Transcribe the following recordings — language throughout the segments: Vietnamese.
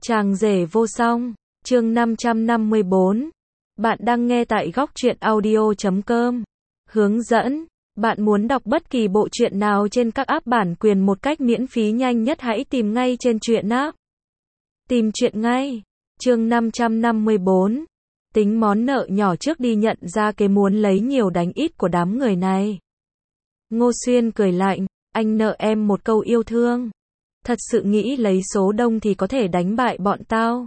Chàng rể vô song, chương 554. Bạn đang nghe tại góc truyện audio.com. Hướng dẫn, bạn muốn đọc bất kỳ bộ truyện nào trên các app bản quyền một cách miễn phí nhanh nhất hãy tìm ngay trên truyện app. Tìm truyện ngay. Chương 554. Tính món nợ nhỏ trước đi nhận ra cái muốn lấy nhiều đánh ít của đám người này. Ngô Xuyên cười lạnh, anh nợ em một câu yêu thương. Thật sự nghĩ lấy số đông thì có thể đánh bại bọn tao.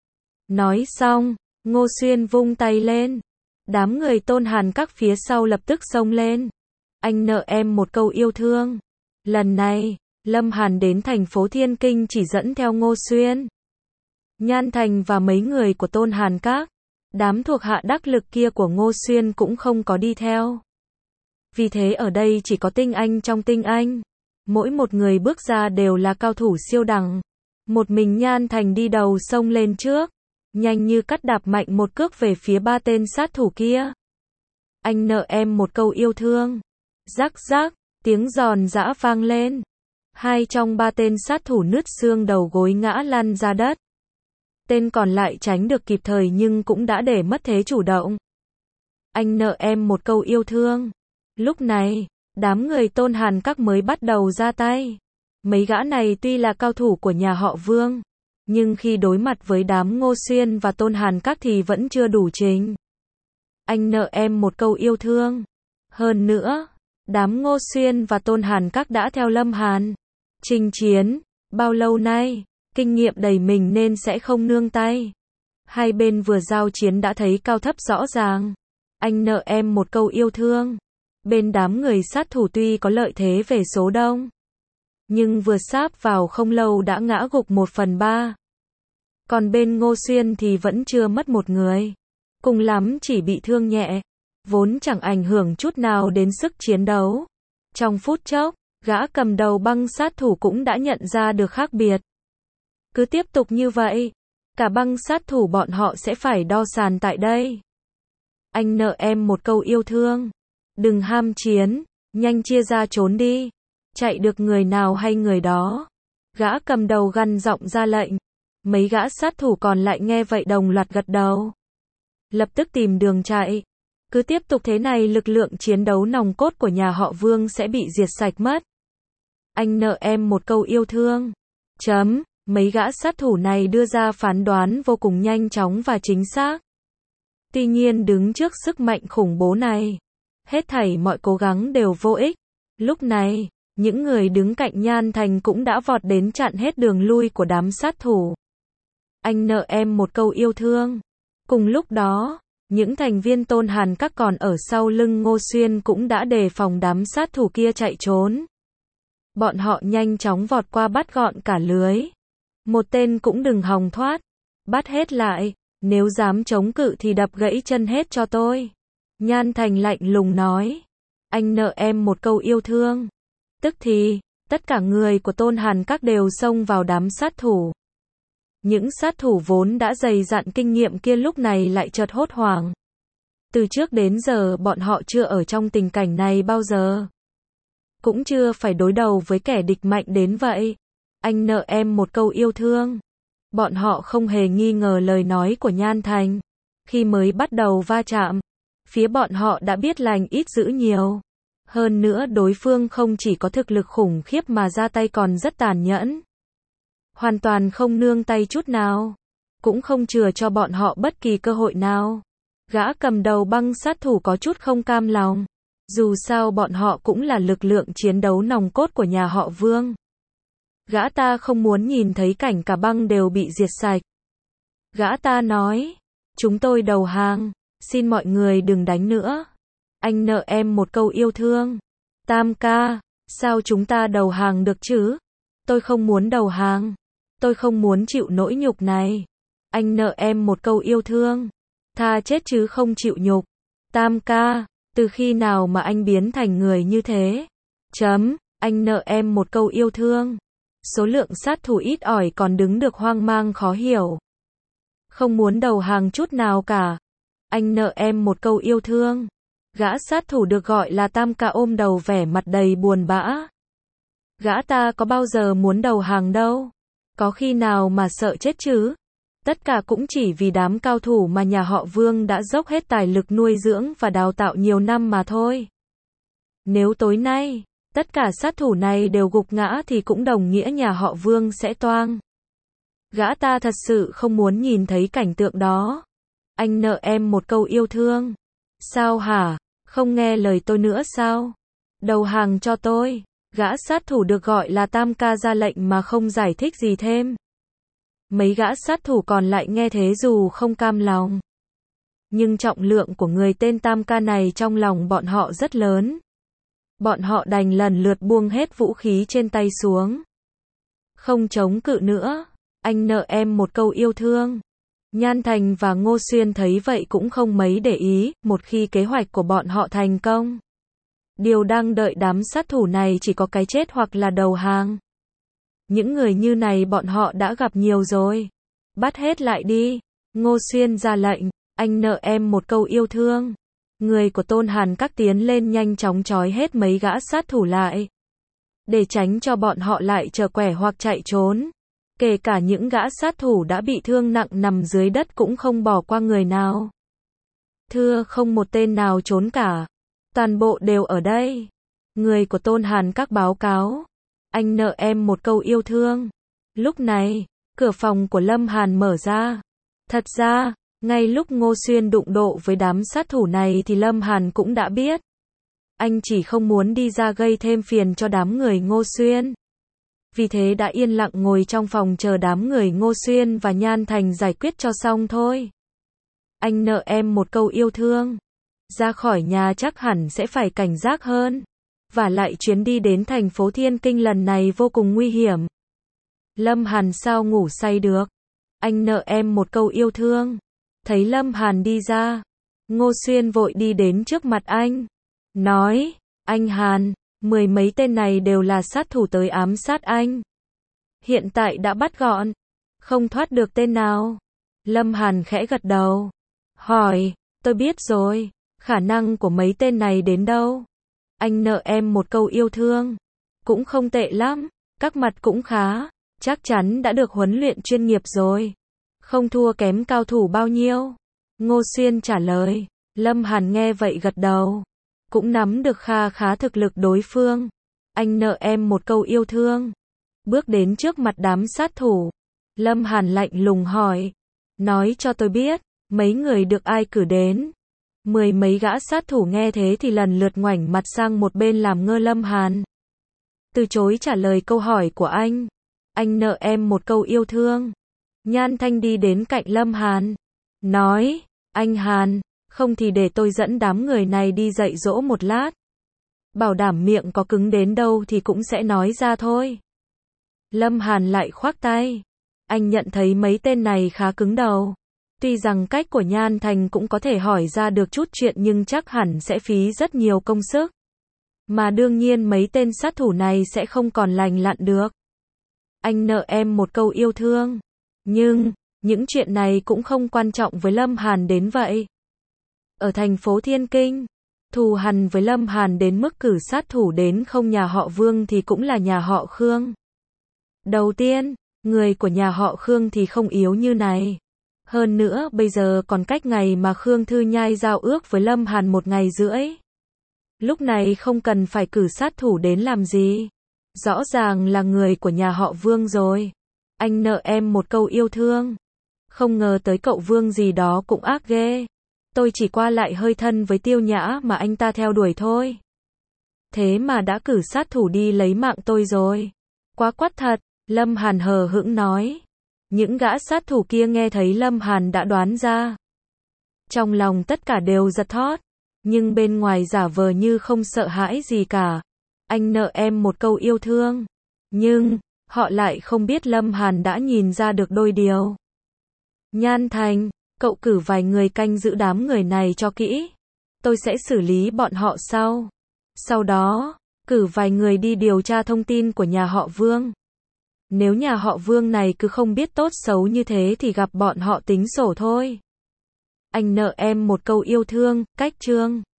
Nói xong, Ngô Xuyên vung tay lên. Đám người Tôn Hàn các phía sau lập tức xông lên. Anh nợ em một câu yêu thương. Lần này, Lâm Hàn đến thành phố Thiên Kinh chỉ dẫn theo Ngô Xuyên, Nhan Thành và mấy người của Tôn Hàn các. Đám thuộc hạ đắc lực kia của Ngô Xuyên cũng không có đi theo. Vì thế ở đây chỉ có tinh anh trong tinh anh. Mỗi một người bước ra đều là cao thủ siêu đẳng. Một mình Nhan Thành đi đầu xông lên trước, nhanh như cắt đạp mạnh một cước về phía ba tên sát thủ kia. Anh nợ em một câu yêu thương. Rắc rắc, tiếng giòn giã vang lên. Hai trong ba tên sát thủ nứt xương đầu gối ngã lăn ra đất. Tên còn lại tránh được kịp thời nhưng cũng đã để mất thế chủ động. Anh nợ em một câu yêu thương. Lúc này, đám người Tôn Hàn các mới bắt đầu ra tay. Mấy gã này tuy là cao thủ của nhà họ Vương, nhưng khi đối mặt với đám Ngô Xuyên và Tôn Hàn các thì vẫn chưa đủ trình. Anh nợ em một câu yêu thương. Hơn nữa, đám Ngô Xuyên và Tôn Hàn các đã theo Lâm Hàn chinh chiến bao lâu nay, kinh nghiệm đầy mình nên sẽ không nương tay. Hai bên vừa giao chiến đã thấy cao thấp rõ ràng. Anh nợ em một câu yêu thương. Bên đám người sát thủ tuy có lợi thế về số đông, nhưng vừa sáp vào không lâu đã ngã gục 1/3. Còn bên Ngô Xuyên thì vẫn chưa mất một người. Cùng lắm chỉ bị thương nhẹ, vốn chẳng ảnh hưởng chút nào đến sức chiến đấu. Trong phút chốc, gã cầm đầu băng sát thủ cũng đã nhận ra được khác biệt. Cứ tiếp tục như vậy, cả băng sát thủ bọn họ sẽ phải đo sàn tại đây. Anh nợ em một câu yêu thương. Đừng ham chiến, nhanh chia ra trốn đi. Chạy được người nào hay người đó. Gã cầm đầu gằn giọng ra lệnh. Mấy gã sát thủ còn lại nghe vậy đồng loạt gật đầu, lập tức tìm đường chạy. Cứ tiếp tục thế này lực lượng chiến đấu nòng cốt của nhà họ Vương sẽ bị diệt sạch mất. Anh nợ em một câu yêu thương. Mấy gã sát thủ này đưa ra phán đoán vô cùng nhanh chóng và chính xác. Tuy nhiên đứng trước sức mạnh khủng bố này, hết thảy mọi cố gắng đều vô ích. Lúc này, những người đứng cạnh Nhan Thành cũng đã vọt đến chặn hết đường lui của đám sát thủ. Anh nợ em một câu yêu thương. Cùng lúc đó, những thành viên Tôn Hàn các còn ở sau lưng Ngô Xuyên cũng đã đề phòng đám sát thủ kia chạy trốn. Bọn họ nhanh chóng vọt qua bắt gọn cả lưới. Một tên cũng đừng hòng thoát. Bắt hết lại, nếu dám chống cự thì đập gãy chân hết cho tôi. Nhan Thành lạnh lùng nói. Anh nợ em một câu yêu thương. Tức thì, tất cả người của Tôn Hàn các đều xông vào đám sát thủ. Những sát thủ vốn đã dày dặn kinh nghiệm kia lúc này lại chợt hốt hoảng. Từ trước đến giờ bọn họ chưa ở trong tình cảnh này bao giờ. Cũng chưa phải đối đầu với kẻ địch mạnh đến vậy. Anh nợ em một câu yêu thương. Bọn họ không hề nghi ngờ lời nói của Nhan Thành. Khi mới bắt đầu va chạm, phía bọn họ đã biết lành ít dữ nhiều. Hơn nữa đối phương không chỉ có thực lực khủng khiếp mà ra tay còn rất tàn nhẫn. Hoàn toàn không nương tay chút nào. Cũng không chừa cho bọn họ bất kỳ cơ hội nào. Gã cầm đầu băng sát thủ có chút không cam lòng. Dù sao bọn họ cũng là lực lượng chiến đấu nòng cốt của nhà họ Vương. Gã ta không muốn nhìn thấy cảnh cả băng đều bị diệt sạch. Gã ta nói. Chúng tôi đầu hàng. Xin mọi người đừng đánh nữa. Anh nợ em một câu yêu thương. Tam ca, sao chúng ta đầu hàng được chứ? Tôi không muốn đầu hàng. Tôi không muốn chịu nỗi nhục này. Anh nợ em một câu yêu thương. Tha chết chứ không chịu nhục. Tam ca, từ khi nào mà anh biến thành người như thế? Anh nợ em một câu yêu thương. Số lượng sát thủ ít ỏi còn đứng được hoang mang khó hiểu. Không muốn đầu hàng chút nào cả. Anh nợ em một câu yêu thương. Gã sát thủ được gọi là Tam ca ôm đầu vẻ mặt đầy buồn bã. Gã ta có bao giờ muốn đầu hàng đâu. Có khi nào mà sợ chết chứ? Tất cả cũng chỉ vì đám cao thủ mà nhà họ Vương đã dốc hết tài lực nuôi dưỡng và đào tạo nhiều năm mà thôi. Nếu tối nay, tất cả sát thủ này đều gục ngã thì cũng đồng nghĩa nhà họ Vương sẽ toang. Gã ta thật sự không muốn nhìn thấy cảnh tượng đó. Anh nợ em một câu yêu thương. Sao hả? Không nghe lời tôi nữa sao? Đầu hàng cho tôi. Gã sát thủ được gọi là Tam Ca ra lệnh mà không giải thích gì thêm. Mấy gã sát thủ còn lại nghe thế dù không cam lòng. Nhưng trọng lượng của người tên Tam Ca này trong lòng bọn họ rất lớn. Bọn họ đành lần lượt buông hết vũ khí trên tay xuống. Không chống cự nữa. Anh nợ em một câu yêu thương. Nhan Thành và Ngô Xuyên thấy vậy cũng không mấy để ý, một khi kế hoạch của bọn họ thành công. Điều đang đợi đám sát thủ này chỉ có cái chết hoặc là đầu hàng. Những người như này bọn họ đã gặp nhiều rồi. Bắt hết lại đi. Ngô Xuyên ra lệnh, anh nợ em một câu yêu thương. Người của Tôn Hàn Các tiến lên nhanh chóng trói hết mấy gã sát thủ lại. Để tránh cho bọn họ lại trở quẻ hoặc chạy trốn. Kể cả những gã sát thủ đã bị thương nặng nằm dưới đất cũng không bỏ qua người nào. Thưa không một tên nào trốn cả. Toàn bộ đều ở đây. Người của Tôn Hàn Các báo cáo. Anh nợ em một câu yêu thương. Lúc này, cửa phòng của Lâm Hàn mở ra. Thật ra, ngay lúc Ngô Xuyên đụng độ với đám sát thủ này thì Lâm Hàn cũng đã biết. Anh chỉ không muốn đi ra gây thêm phiền cho đám người Ngô Xuyên. Vì thế đã yên lặng ngồi trong phòng chờ đám người Ngô Xuyên và Nhan Thành giải quyết cho xong thôi. Anh nợ em một câu yêu thương. Ra khỏi nhà chắc hẳn sẽ phải cảnh giác hơn. Và lại chuyến đi đến thành phố Thiên Kinh lần này vô cùng nguy hiểm. Lâm Hàn sao ngủ say được. Anh nợ em một câu yêu thương. Thấy Lâm Hàn đi ra. Ngô Xuyên vội đi đến trước mặt anh. Nói, anh Hàn, 10 mấy tên này đều là sát thủ tới ám sát anh. Hiện tại đã bắt gọn. Không thoát được tên nào. Lâm Hàn khẽ gật đầu. Hỏi, tôi biết rồi. Khả năng của mấy tên này đến đâu? Anh nợ em một câu yêu thương. Cũng không tệ lắm. Các mặt cũng khá. Chắc chắn đã được huấn luyện chuyên nghiệp rồi. Không thua kém cao thủ bao nhiêu. Ngô Xuyên trả lời. Lâm Hàn nghe vậy gật đầu. Cũng nắm được kha khá thực lực đối phương. Anh nợ em một câu yêu thương. Bước đến trước mặt đám sát thủ. Lâm Hàn lạnh lùng hỏi. Nói cho tôi biết, mấy người được ai cử đến? 10 mấy gã sát thủ nghe thế thì lần lượt ngoảnh mặt sang một bên làm ngơ Lâm Hàn. Từ chối trả lời câu hỏi của anh. Anh nợ em một câu yêu thương. Nhan Thanh đi đến cạnh Lâm Hàn. Nói, anh Hàn, không thì để tôi dẫn đám người này đi dạy dỗ một lát. Bảo đảm miệng có cứng đến đâu thì cũng sẽ nói ra thôi. Lâm Hàn lại khoác tay. Anh nhận thấy mấy tên này khá cứng đầu. Tuy rằng cách của Nhan Thành cũng có thể hỏi ra được chút chuyện nhưng chắc hẳn sẽ phí rất nhiều công sức. Mà đương nhiên mấy tên sát thủ này sẽ không còn lành lặn được. Anh nợ em một câu yêu thương. Nhưng, những chuyện này cũng không quan trọng với Lâm Hàn đến vậy. Ở thành phố Thiên Kinh, thù hằn với Lâm Hàn đến mức cử sát thủ đến không nhà họ Vương thì cũng là nhà họ Khương. Đầu tiên, người của nhà họ Khương thì không yếu như này. Hơn nữa bây giờ còn cách ngày mà Khương Thư Nhai giao ước với Lâm Hàn 1 ngày rưỡi. Lúc này không cần phải cử sát thủ đến làm gì. Rõ ràng là người của nhà họ Vương rồi. Anh nợ em một câu yêu thương. Không ngờ tới cậu Vương gì đó cũng ác ghê. Tôi chỉ qua lại hơi thân với Tiêu Nhã mà anh ta theo đuổi thôi. Thế mà đã cử sát thủ đi lấy mạng tôi rồi. Quá quắt thật, Lâm Hàn hờ hững nói. Những gã sát thủ kia nghe thấy Lâm Hàn đã đoán ra. Trong lòng tất cả đều giật thót. Nhưng bên ngoài giả vờ như không sợ hãi gì cả. Anh nợ em một câu yêu thương. Nhưng, họ lại không biết Lâm Hàn đã nhìn ra được đôi điều. Nhan Thành, cậu cử vài người canh giữ đám người này cho kỹ. Tôi sẽ xử lý bọn họ sau. Sau đó, cử vài người đi điều tra thông tin của nhà họ Vương. Nếu nhà họ Vương này cứ không biết tốt xấu như thế thì gặp bọn họ tính sổ thôi. Anh nợ em một câu yêu thương, cách chương.